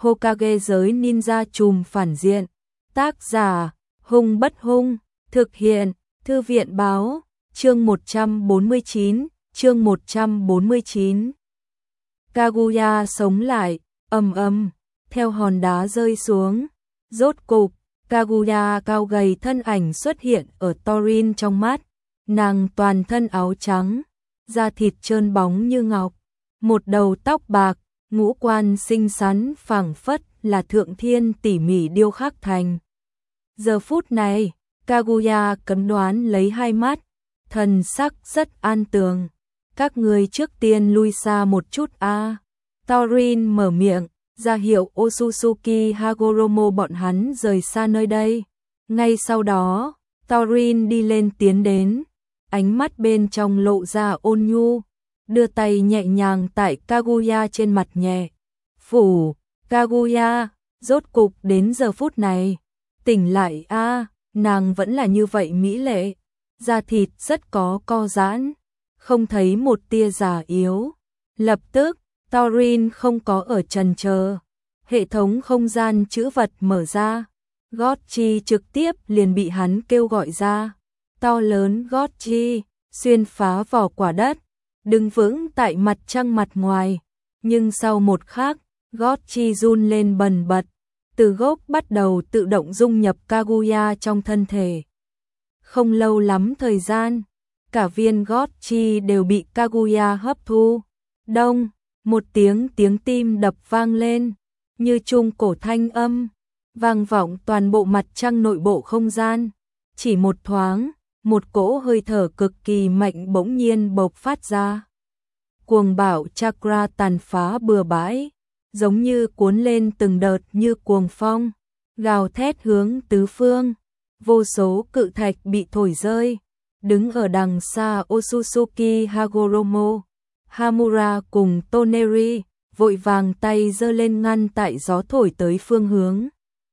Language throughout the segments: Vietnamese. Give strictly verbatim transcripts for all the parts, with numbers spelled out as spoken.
Hokage giới ninja trùm phản diện. Tác giả, Hung Bất Hung, thực hiện, Thư viện báo, chương một trăm bốn mươi chín, chương một trăm bốn mươi chín. Kaguya sống lại, ầm ầm, theo hòn đá rơi xuống. Rốt cục, Kaguya cao gầy thân ảnh xuất hiện ở Thorin trong mắt. Nàng toàn thân áo trắng, da thịt trơn bóng như ngọc, một đầu tóc bạc, ngũ quan xinh xắn phảng phất là thượng thiên tỉ mỉ điêu khắc thành. Giờ phút này, Kaguya cấm đoán lấy hai mắt, thần sắc rất an tường. Các người trước tiên lui xa một chút a. À. Thorin mở miệng, ra hiệu Otsutsuki Hagoromo bọn hắn rời xa nơi đây. Ngay sau đó, Thorin đi lên tiến đến, ánh mắt bên trong lộ ra ôn nhu, đưa tay nhẹ nhàng tại Kaguya trên mặt nhẹ. Phủ, Kaguya, rốt cục đến giờ phút này. Tỉnh lại a, à, nàng vẫn là như vậy mỹ lệ, da thịt rất có co giãn, không thấy một tia già yếu. Lập tức, Thorin không có ở chần chờ, hệ thống không gian chữ vật mở ra, gót chi trực tiếp liền bị hắn kêu gọi ra. To lớn gót chi, xuyên phá vỏ quả đất, đứng vững tại mặt trăng mặt ngoài, nhưng sau một khắc, gót chi run lên bần bật, từ gốc bắt đầu tự động dung nhập Kaguya trong thân thể. Không lâu lắm thời gian, cả viên gót chi đều bị Kaguya hấp thu. Đông, một tiếng tiếng tim đập vang lên, như trung cổ thanh âm, vang vọng toàn bộ mặt trăng nội bộ không gian. Chỉ một thoáng, một cỗ hơi thở cực kỳ mạnh bỗng nhiên bộc phát ra. Cuồng bạo chakra tàn phá bừa bãi, giống như cuốn lên từng đợt như cuồng phong, gào thét hướng tứ phương. Vô số cự thạch bị thổi rơi, đứng ở đằng xa Otsutsuki Hagoromo, Hamura cùng Toneri, vội vàng tay giơ lên ngăn tại gió thổi tới phương hướng.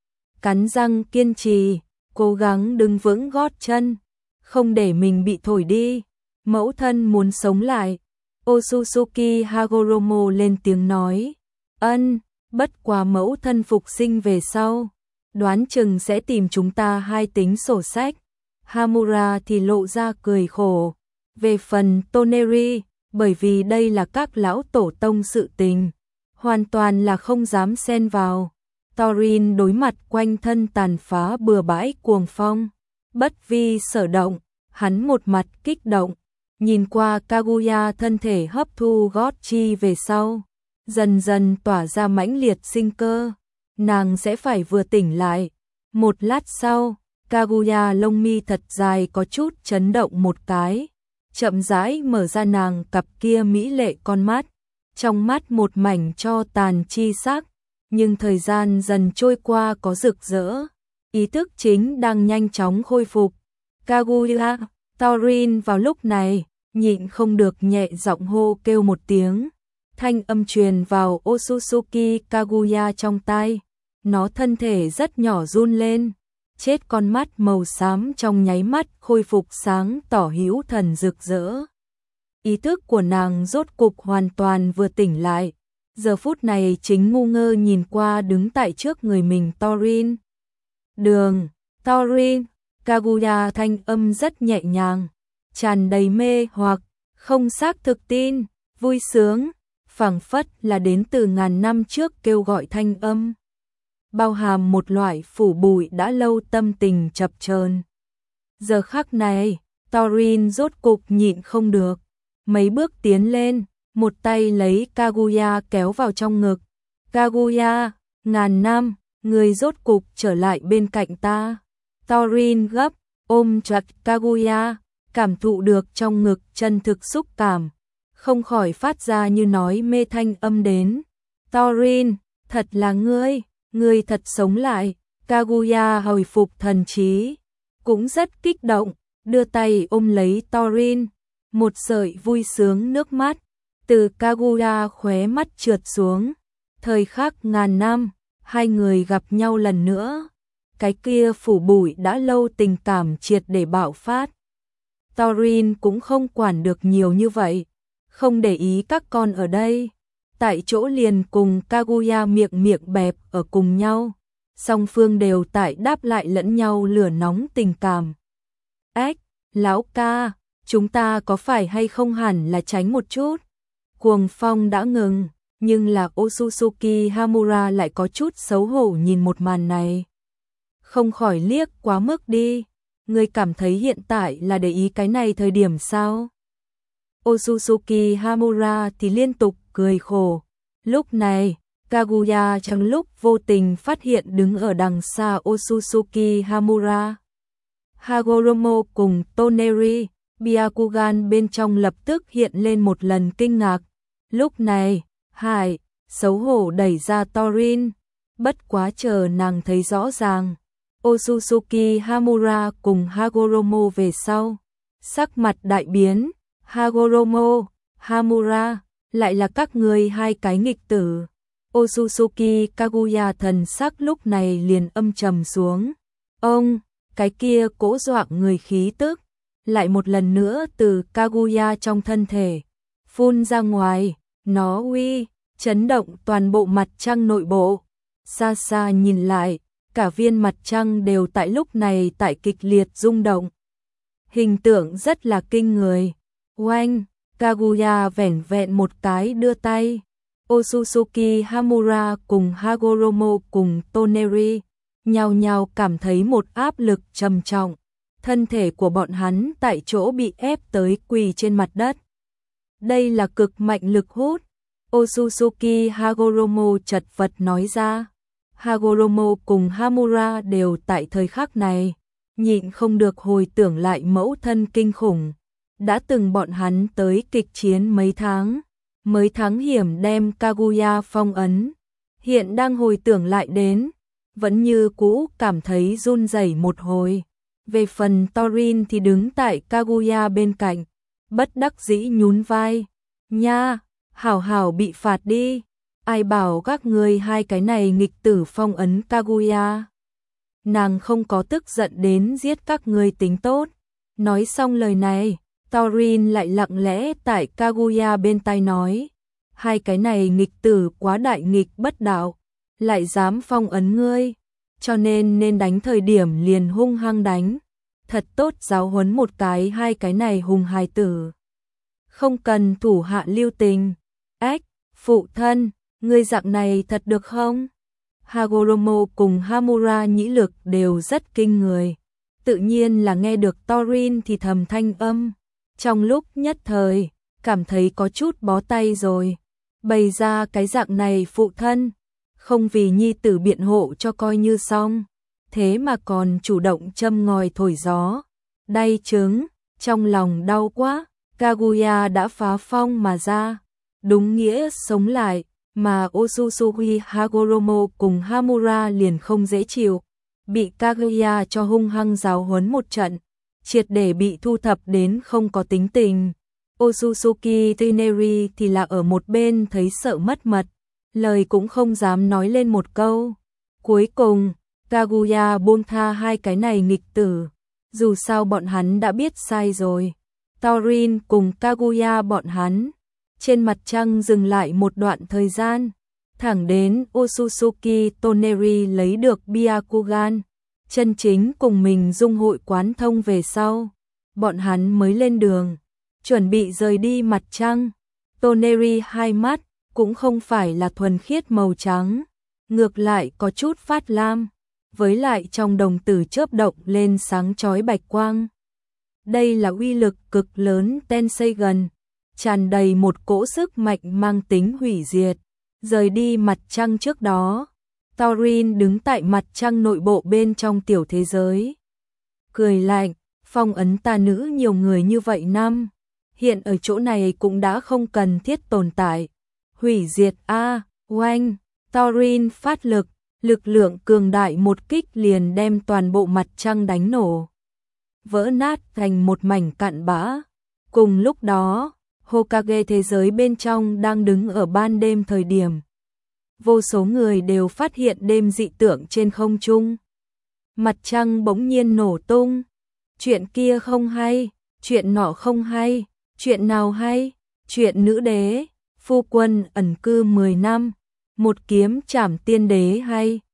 Cắn răng kiên trì, cố gắng đứng vững gót chân, không để mình bị thổi đi. Mẫu thân muốn sống lại. Otsutsuki Hagoromo lên tiếng nói. Ân, bất quá mẫu thân phục sinh về sau, đoán chừng sẽ tìm chúng ta hai tính sổ sách. Hamura thì lộ ra cười khổ. Về phần Toneri, bởi vì đây là các lão tổ tông sự tình, hoàn toàn là không dám xen vào. Thorin đối mặt quanh thân tàn phá bừa bãi cuồng phong, bất vi sở động, hắn một mặt kích động, nhìn qua Kaguya thân thể hấp thu gót chi về sau, dần dần tỏa ra mãnh liệt sinh cơ, nàng sẽ phải vừa tỉnh lại. Một lát sau, Kaguya lông mi thật dài có chút chấn động một cái, chậm rãi mở ra nàng cặp kia mỹ lệ con mắt, trong mắt một mảnh cho tàn chi sắc, nhưng thời gian dần trôi qua có rực rỡ, ý thức chính đang nhanh chóng khôi phục. Kaguya, Thorin vào lúc này, nhịn không được nhẹ giọng hô kêu một tiếng, thanh âm truyền vào Otsutsuki Kaguya trong tai, nó thân thể rất nhỏ run lên, chết con mắt màu xám trong nháy mắt khôi phục sáng tỏ hữu thần rực rỡ. Ý thức của nàng rốt cục hoàn toàn vừa tỉnh lại, giờ phút này chính ngu ngơ nhìn qua đứng tại trước người mình Thorin. Đường, Thorin, Kaguya thanh âm rất nhẹ nhàng, tràn đầy mê hoặc, không xác thực tin, vui sướng, phảng phất là đến từ ngàn năm trước kêu gọi thanh âm, bao hàm một loại phủ bụi đã lâu tâm tình chập chờn. Giờ khắc này, Thorin rốt cục nhịn không được, mấy bước tiến lên, một tay lấy Kaguya kéo vào trong ngực. Kaguya, ngàn năm, người rốt cục trở lại bên cạnh ta. Thorin gấp, ôm chặt Kaguya, cảm thụ được trong ngực chân thực xúc cảm, không khỏi phát ra như nói mê thanh âm đến. Thorin, thật là ngươi, ngươi thật sống lại. Kaguya hồi phục thần trí, cũng rất kích động, đưa tay ôm lấy Thorin, một sợi vui sướng nước mắt từ Kaguya khóe mắt trượt xuống. Thời khắc ngàn năm, hai người gặp nhau lần nữa, cái kia phủ bụi đã lâu tình cảm triệt để bạo phát. Thorin cũng không quản được nhiều như vậy, không để ý các con ở đây. tại chỗ liền cùng Kaguya miệng miệng bẹp ở cùng nhau. Song phương đều tại đáp lại lẫn nhau lửa nóng tình cảm. Ếch, lão ca, chúng ta có phải hay không hẳn là tránh một chút? Cuồng phong đã ngừng, nhưng là Otsutsuki Hamura lại có chút xấu hổ nhìn một màn này. Không khỏi liếc quá mức đi, ngươi cảm thấy hiện tại là để ý cái này thời điểm sao? Otsutsuki Hamura thì liên tục cười khổ. Lúc này, Kaguya trong lúc vô tình phát hiện đứng ở đằng xa Otsutsuki Hamura. Hagoromo cùng Toneri, Byakugan bên trong lập tức hiện lên một lần kinh ngạc. Lúc này, Hải, xấu hổ đẩy ra Torin. Bất quá chờ nàng thấy rõ ràng, Otsutsuki Hamura cùng Hagoromo về sau. Sắc mặt đại biến, Hagoromo, Hamura, lại là các người hai cái nghịch tử. Otsutsuki Kaguya thần sắc lúc này liền âm trầm xuống. Ông, cái kia cố dọa người khí tức, lại một lần nữa từ Kaguya trong thân thể phun ra ngoài, nó uy, chấn động toàn bộ mặt trăng nội bộ. Xa xa nhìn lại, cả viên mặt trăng đều tại lúc này tại kịch liệt rung động. Hình tượng rất là kinh người. Oanh, Kaguya vẻn vẹn một cái đưa tay. Otsutsuki Hamura cùng Hagoromo cùng Toneri nhao nhao cảm thấy một áp lực trầm trọng. Thân thể của bọn hắn tại chỗ bị ép tới quỳ trên mặt đất. Đây là cực mạnh lực hút. Otsutsuki Hagoromo chật vật nói ra. Hagoromo cùng Hamura đều tại thời khắc này nhịn không được hồi tưởng lại mẫu thân kinh khủng. Đã từng bọn hắn tới kịch chiến mấy tháng, mới thắng hiểm đem Kaguya phong ấn. Hiện đang hồi tưởng lại đến, vẫn như cũ cảm thấy run rẩy một hồi. Về phần Torin thì đứng tại Kaguya bên cạnh, bất đắc dĩ nhún vai. Nha, hảo hảo bị phạt đi. Ai bảo các ngươi hai cái này nghịch tử phong ấn Kaguya. Nàng không có tức giận đến giết các ngươi tính tốt. Nói xong lời này, Torin lại lặng lẽ tại Kaguya bên tai nói. Hai cái này nghịch tử quá đại nghịch bất đạo, lại dám phong ấn ngươi, cho nên nên đánh thời điểm liền hung hăng đánh. Thật tốt giáo huấn một cái hai cái này hùng hài tử. Không cần thủ hạ lưu tình. Ếch, phụ thân, ngươi dạng này thật được không? Hagoromo cùng Hamura nhĩ lực đều rất kinh người. Tự nhiên là nghe được Torin thì thầm thanh âm. Trong lúc nhất thời, cảm thấy có chút bó tay rồi. Bày ra cái dạng này phụ thân, không vì nhi tử biện hộ cho coi như xong. Thế mà còn chủ động châm ngòi thổi gió. Đay trứng, trong lòng đau quá, Kaguya đã phá phong mà ra. Đúng nghĩa sống lại, mà Otsutsuki Hagoromo cùng Hamura liền không dễ chịu. Bị Kaguya cho hung hăng giáo huấn một trận, triệt để bị thu thập đến không có tính tình. Otsutsuki Toneri thì là ở một bên thấy sợ mất mật, lời cũng không dám nói lên một câu. Cuối cùng, Kaguya buông tha hai cái này nghịch tử, dù sao bọn hắn đã biết sai rồi. Torin cùng Kaguya bọn hắn trên mặt trăng dừng lại một đoạn thời gian, thẳng đến Otsutsuki Toneri lấy được Byakugan, chân chính cùng mình dung hội quán thông về sau, bọn hắn mới lên đường, chuẩn bị rời đi mặt trăng. Toneri hai mắt cũng không phải là thuần khiết màu trắng, ngược lại có chút phát lam, với lại trong đồng tử chớp động lên sáng chói bạch quang. Đây là uy lực cực lớn Tenseigan, tràn đầy một cỗ sức mạnh mang tính hủy diệt. Rời đi mặt trăng trước đó, Torin đứng tại mặt trăng nội bộ bên trong tiểu thế giới. Cười lạnh, phong ấn tà nữ nhiều người như vậy năm, hiện ở chỗ này cũng đã không cần thiết tồn tại. Hủy diệt a, oanh, Torin phát lực, lực lượng cường đại một kích liền đem toàn bộ mặt trăng đánh nổ, vỡ nát thành một mảnh cặn bã. Cùng lúc đó, Hokage thế giới bên trong đang đứng ở ban đêm thời điểm. Vô số người đều phát hiện đêm dị tượng trên không trung. Mặt trăng bỗng nhiên nổ tung. Chuyện kia không hay, chuyện nọ không hay, chuyện nào hay, chuyện nữ đế, Phu quân ẩn cư mười năm, một kiếm trảm tiên đế hay